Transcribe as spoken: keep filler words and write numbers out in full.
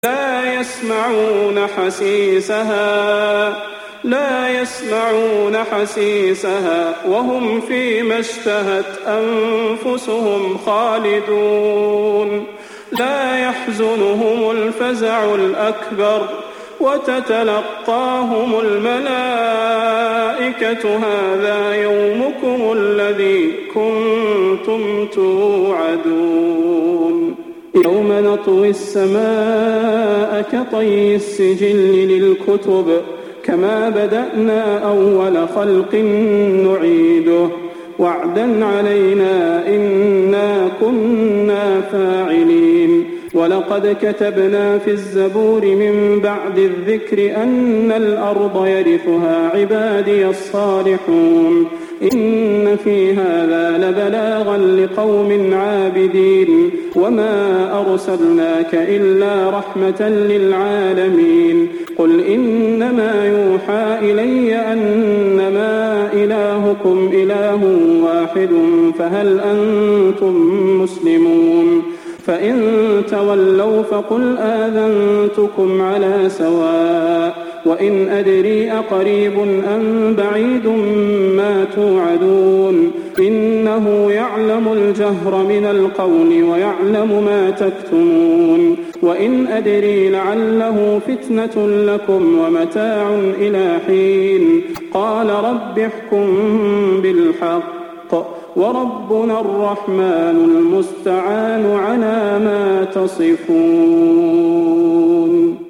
لا يسمعون حسيسها لا يسمعون حسيسها وهم فيما اشتهت أنفسهم خالدون. لا يحزنهم الفزع الأكبر وتتلقاهم الملائكة هذا يومكم الذي كنتم توعدون. يوم نطوي السماء كطي السجل للكتب كما بدأنا أول خلق نعيده وعدا علينا إنا كنا فاعلين. ولقد كتبنا في الزبور من بعد الذكر أن الأرض يرثها عبادي الصالحون. إن في هذا لبلاغا لقوم عابدين وما أرسلناك إلا رحمة للعالمين. قل إنما يوحى إلي أنما إلهكم إله واحد فهل أنتم مسلمون؟ فإن تولوا فقل آذنتكم على سواء وإن أدري أقريب أم بعيد ما توعدون. إنه يعلم الجهر من القول ويعلم ما تكتمون. وإن أدري لعله فتنة لكم ومتاع إلى حين. قال رب احكم بالحق وربنا الرحمن المستعان على ما تصفون.